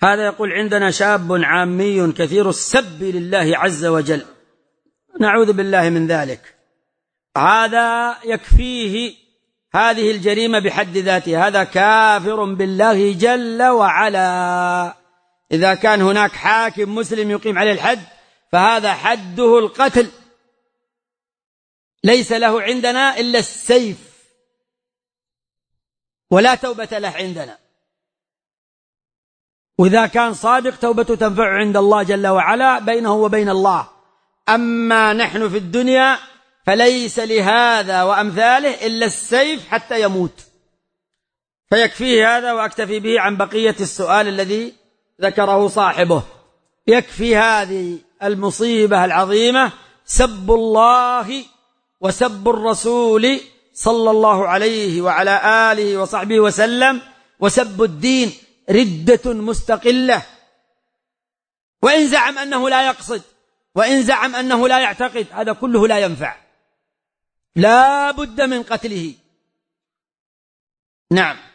هذا يقول: عندنا شاب عامي كثير السب لله عز وجل، نعوذ بالله من ذلك. هذا يكفيه هذه الجريمة بحد ذاتها، هذا كافر بالله جل وعلا. إذا كان هناك حاكم مسلم يقيم عليه الحد فهذا حده القتل، ليس له عندنا إلا السيف، ولا توبة له عندنا. وإذا كان صادق توبته تنفع عند الله جل وعلا بينه وبين الله. أما نحن في الدنيا فليس لهذا وأمثاله إلا السيف حتى يموت. فيكفيه هذا، وأكتفي به عن بقية السؤال الذي ذكره صاحبه. يكفي هذه المصيبة العظيمة سب الله وسب الرسول صلى الله عليه وعلى آله وصحبه وسلم، وسب الدين ردة مستقلة. وإن زعم أنه لا يقصد، وإن زعم أنه لا يعتقد، هذا كله لا ينفع، لا بد من قتله. نعم.